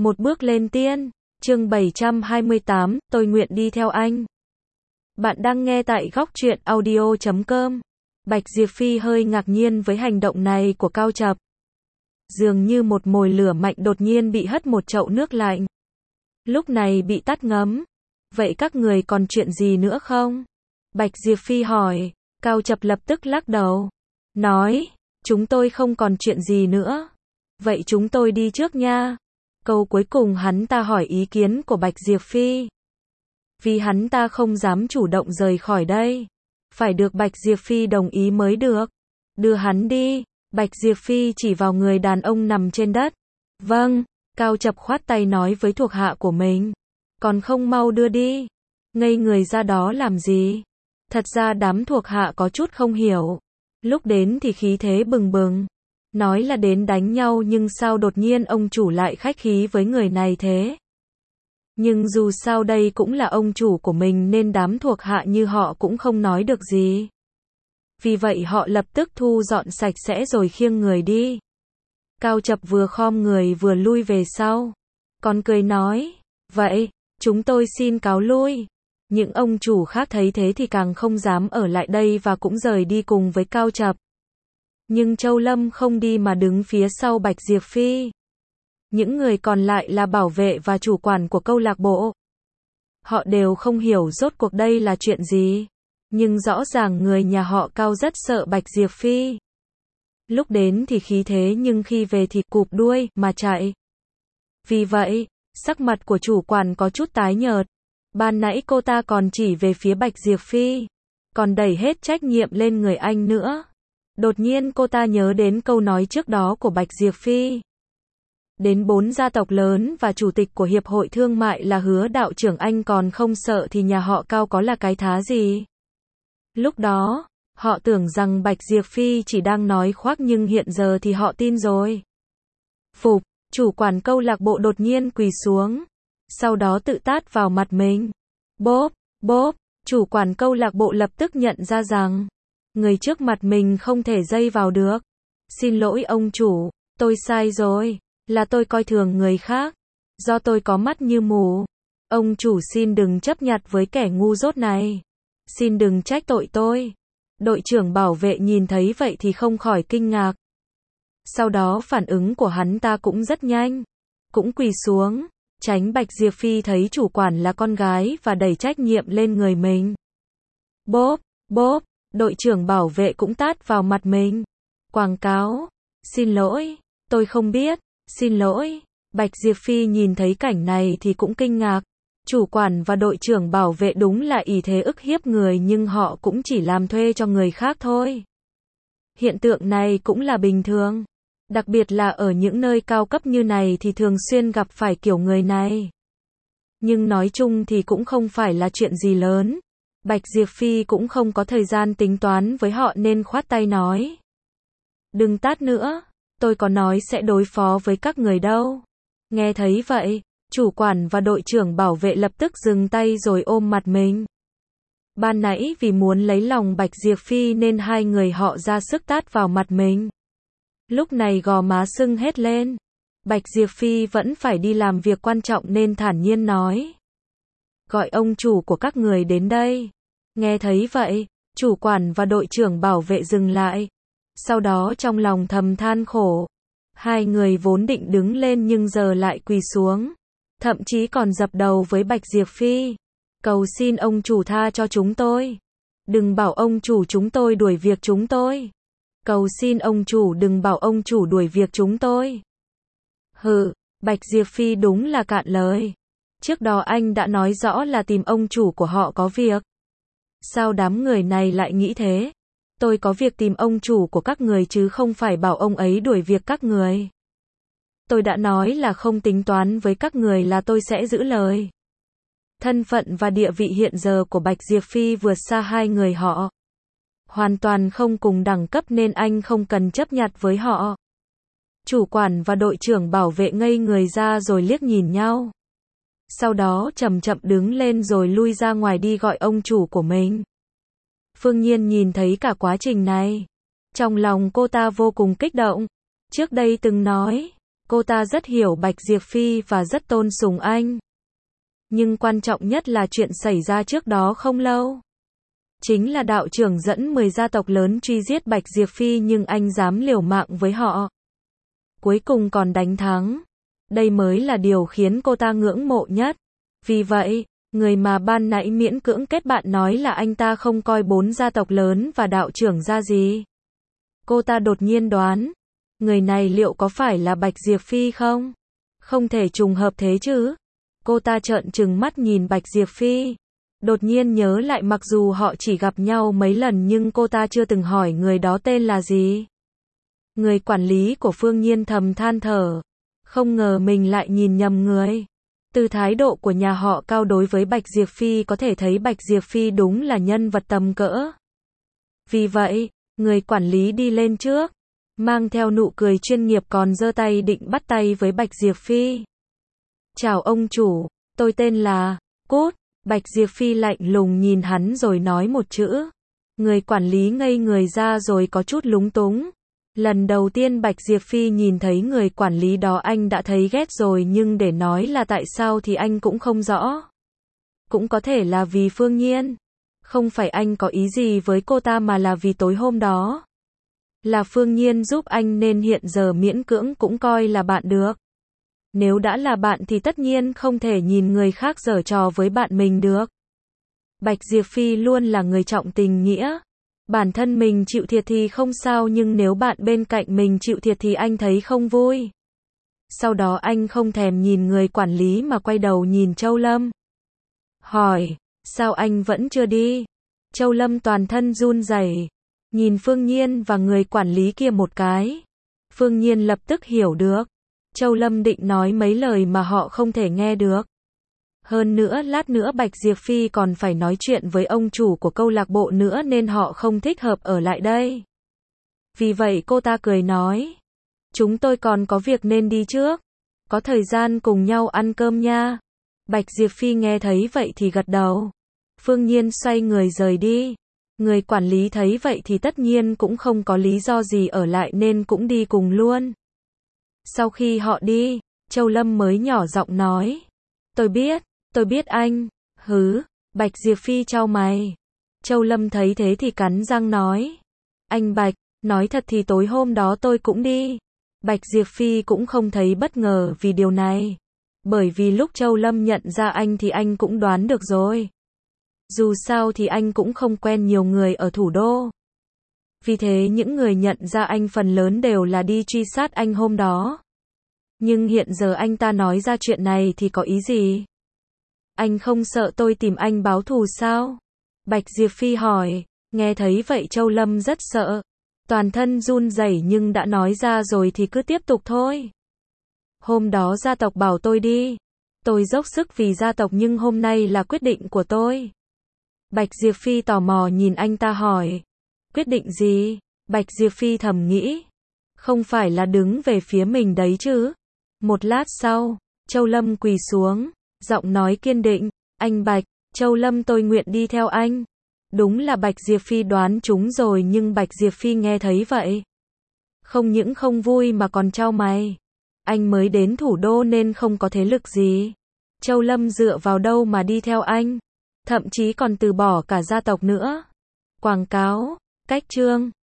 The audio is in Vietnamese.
Một bước lên tiên, chương 728, tôi nguyện đi theo anh. Bạn đang nghe tại góc truyện audio.com. Bạch Diệp Phi hơi ngạc nhiên với hành động này của Cao Chập. Dường như một mồi lửa mạnh đột nhiên bị hất một chậu nước lạnh. Lúc này bị tắt ngấm. Vậy các người còn chuyện gì nữa không? Bạch Diệp Phi hỏi. Cao Chập lập tức lắc đầu. Nói, chúng tôi không còn chuyện gì nữa. Vậy chúng tôi đi trước nha. Câu cuối cùng hắn ta hỏi ý kiến của Bạch Diệp Phi. Vì hắn ta không dám chủ động rời khỏi đây. Phải được Bạch Diệp Phi đồng ý mới được. Đưa hắn đi. Bạch Diệp Phi chỉ vào người đàn ông nằm trên đất. Vâng, Cao Chập khoát tay nói với thuộc hạ của mình. Còn không mau đưa đi. Ngây người ra đó làm gì? Thật ra đám thuộc hạ có chút không hiểu. Lúc đến thì khí thế bừng bừng. Nói là đến đánh nhau nhưng sao đột nhiên ông chủ lại khách khí với người này thế? Nhưng dù sao đây cũng là ông chủ của mình nên đám thuộc hạ như họ cũng không nói được gì. Vì vậy họ lập tức thu dọn sạch sẽ rồi khiêng người đi. Cao Chập vừa khom người vừa lui về sau. Còn cười nói, vậy, chúng tôi xin cáo lui. Những ông chủ khác thấy thế thì càng không dám ở lại đây và cũng rời đi cùng với Cao Chập. Nhưng Châu Lâm không đi mà đứng phía sau Bạch Diệp Phi. Những người còn lại là bảo vệ và chủ quản của câu lạc bộ. Họ đều không hiểu rốt cuộc đây là chuyện gì. Nhưng rõ ràng người nhà họ Cao rất sợ Bạch Diệp Phi. Lúc đến thì khí thế nhưng khi về thì cụp đuôi mà chạy. Vì vậy, sắc mặt của chủ quản có chút tái nhợt. Ban nãy cô ta còn chỉ về phía Bạch Diệp Phi. Còn đẩy hết trách nhiệm lên người anh nữa. Đột nhiên cô ta nhớ đến câu nói trước đó của Bạch Diệp Phi. Đến 4 gia tộc lớn và chủ tịch của Hiệp hội Thương mại là Hứa đạo trưởng anh còn không sợ thì nhà họ Cao có là cái thá gì. Lúc đó, họ tưởng rằng Bạch Diệp Phi chỉ đang nói khoác nhưng hiện giờ thì họ tin rồi. Phục, chủ quản câu lạc bộ đột nhiên quỳ xuống. Sau đó tự tát vào mặt mình. Bốp, bốp, chủ quản câu lạc bộ lập tức nhận ra rằng người trước mặt mình không thể dây vào được. Xin lỗi ông chủ, tôi sai rồi, là tôi coi thường người khác, do tôi có mắt như mù. Ông chủ xin đừng chấp nhặt với kẻ ngu dốt này. Xin đừng trách tội tôi. Đội trưởng bảo vệ nhìn thấy vậy thì không khỏi kinh ngạc. Sau đó phản ứng của hắn ta cũng rất nhanh. Cũng quỳ xuống, tránh Bạch Diệp Phi thấy chủ quản là con gái và đẩy trách nhiệm lên người mình. Bốp, bốp. Đội trưởng bảo vệ cũng tát vào mặt mình. Quảng cáo. Xin lỗi, tôi không biết. Xin lỗi. Bạch Diệp Phi nhìn thấy cảnh này thì cũng kinh ngạc. Chủ quản và đội trưởng bảo vệ đúng là ỷ thế ức hiếp người nhưng họ cũng chỉ làm thuê cho người khác thôi. Hiện tượng này cũng là bình thường. Đặc biệt là ở những nơi cao cấp như này thì thường xuyên gặp phải kiểu người này. Nhưng nói chung thì cũng không phải là chuyện gì lớn. Bạch Diệp Phi cũng không có thời gian tính toán với họ nên khoát tay nói. Đừng tát nữa, tôi có nói sẽ đối phó với các người đâu. Nghe thấy vậy, chủ quản và đội trưởng bảo vệ lập tức dừng tay rồi ôm mặt mình. Ban nãy vì muốn lấy lòng Bạch Diệp Phi nên hai người họ ra sức tát vào mặt mình. Lúc này gò má sưng hết lên. Bạch Diệp Phi vẫn phải đi làm việc quan trọng nên thản nhiên nói. Gọi ông chủ của các người đến đây. Nghe thấy vậy, chủ quản và đội trưởng bảo vệ dừng lại. Sau đó trong lòng thầm than khổ. Hai người vốn định đứng lên nhưng giờ lại quỳ xuống. Thậm chí còn dập đầu với Bạch Diệp Phi. Cầu xin ông chủ tha cho chúng tôi. Đừng bảo ông chủ chúng tôi đuổi việc chúng tôi. Cầu xin ông chủ đừng bảo ông chủ đuổi việc chúng tôi. Hừ, Bạch Diệp Phi đúng là cạn lời. Trước đó anh đã nói rõ là tìm ông chủ của họ có việc. Sao đám người này lại nghĩ thế? Tôi có việc tìm ông chủ của các người chứ không phải bảo ông ấy đuổi việc các người. Tôi đã nói là không tính toán với các người là tôi sẽ giữ lời. Thân phận và địa vị hiện giờ của Bạch Diệp Phi vượt xa hai người họ. Hoàn toàn không cùng đẳng cấp nên anh không cần chấp nhặt với họ. Chủ quản và đội trưởng bảo vệ ngây người ra rồi liếc nhìn nhau. Sau đó chậm chậm đứng lên rồi lui ra ngoài đi gọi ông chủ của mình. Phương Nhiên nhìn thấy cả quá trình này. Trong lòng cô ta vô cùng kích động. Trước đây từng nói, Cô ta rất hiểu Bạch Diệp Phi và rất tôn sùng anh. Nhưng quan trọng nhất là chuyện xảy ra trước đó không lâu. Chính là đạo trưởng dẫn 10 gia tộc lớn truy giết Bạch Diệp Phi nhưng anh dám liều mạng với họ. Cuối cùng còn đánh thắng. Đây mới là điều khiến cô ta ngưỡng mộ nhất. Vì vậy, người mà ban nãy miễn cưỡng kết bạn nói là anh ta không coi 4 gia tộc lớn và đạo trưởng ra gì. Cô ta đột nhiên đoán, người này liệu có phải là Bạch Diệp Phi không? Không thể trùng hợp thế chứ. Cô ta trợn trừng mắt nhìn Bạch Diệp Phi. Đột nhiên nhớ lại mặc dù họ chỉ gặp nhau mấy lần nhưng cô ta chưa từng hỏi người đó tên là gì. Người quản lý của Phương Nhiên thầm than thở. Không ngờ mình lại nhìn nhầm người. Từ thái độ của nhà họ Cao đối với Bạch Diệp Phi có thể thấy Bạch Diệp Phi đúng là nhân vật tầm cỡ. Vì vậy, người quản lý đi lên trước, mang theo nụ cười chuyên nghiệp còn giơ tay định bắt tay với Bạch Diệp Phi. Chào ông chủ, tôi tên là Cút. Bạch Diệp Phi lạnh lùng nhìn hắn rồi nói một chữ. Người quản lý ngây người ra rồi có chút lúng túng. Lần đầu tiên Bạch Diệp Phi nhìn thấy người quản lý đó anh đã thấy ghét rồi nhưng để nói là tại sao thì anh cũng không rõ. Cũng có thể là vì Phương Nhiên. Không phải anh có ý gì với cô ta mà là vì tối hôm đó. Là Phương Nhiên giúp anh nên hiện giờ miễn cưỡng cũng coi là bạn được. Nếu đã là bạn thì tất nhiên không thể nhìn người khác giở trò với bạn mình được. Bạch Diệp Phi luôn là người trọng tình nghĩa. Bản thân mình chịu thiệt thì không sao nhưng nếu bạn bên cạnh mình chịu thiệt thì anh thấy không vui. Sau đó anh không thèm nhìn người quản lý mà quay đầu nhìn Châu Lâm. Hỏi, sao anh vẫn chưa đi? Châu Lâm toàn thân run rẩy, nhìn Phương Nhiên và người quản lý kia một cái. Phương Nhiên lập tức hiểu được. Châu Lâm định nói mấy lời mà họ không thể nghe được. Hơn nữa lát nữa Bạch Diệp Phi còn phải nói chuyện với ông chủ của câu lạc bộ nữa nên họ không thích hợp ở lại đây. Vì vậy cô ta cười nói. Chúng tôi còn có việc nên đi trước. Có thời gian cùng nhau ăn cơm nha. Bạch Diệp Phi nghe thấy vậy thì gật đầu. Phương Nhiên xoay người rời đi. Người quản lý thấy vậy thì tất nhiên cũng không có lý do gì ở lại nên cũng đi cùng luôn. Sau khi họ đi, Châu Lâm mới nhỏ giọng nói. Tôi biết anh. Hứ, Bạch Diệp Phi chau mày. Châu Lâm thấy thế thì cắn răng nói. Anh Bạch, nói thật thì tối hôm đó tôi cũng đi. Bạch Diệp Phi cũng không thấy bất ngờ vì điều này. Bởi vì lúc Châu Lâm nhận ra anh thì anh cũng đoán được rồi. Dù sao thì anh cũng không quen nhiều người ở thủ đô. Vì thế những người nhận ra anh phần lớn đều là đi truy sát anh hôm đó. Nhưng hiện giờ anh ta nói ra chuyện này thì có ý gì? Anh không sợ tôi tìm anh báo thù sao? Bạch Diệp Phi hỏi. Nghe thấy vậy Châu Lâm rất sợ. Toàn thân run rẩy nhưng đã nói ra rồi thì cứ tiếp tục thôi. Hôm đó gia tộc bảo tôi đi. Tôi dốc sức vì gia tộc nhưng hôm nay là quyết định của tôi. Bạch Diệp Phi tò mò nhìn anh ta hỏi. Quyết định gì? Bạch Diệp Phi thầm nghĩ. Không phải là đứng về phía mình đấy chứ? Một lát sau, Châu Lâm quỳ xuống, giọng nói kiên định. Anh Bạch, Châu Lâm tôi nguyện đi theo anh. Đúng là Bạch Diệp Phi đoán trúng rồi nhưng Bạch Diệp Phi nghe thấy vậy. Không những không vui mà còn chau mày. Anh mới đến thủ đô nên không có thế lực gì. Châu Lâm dựa vào đâu mà đi theo anh? Thậm chí còn từ bỏ cả gia tộc nữa. Quảng cáo, cách chương.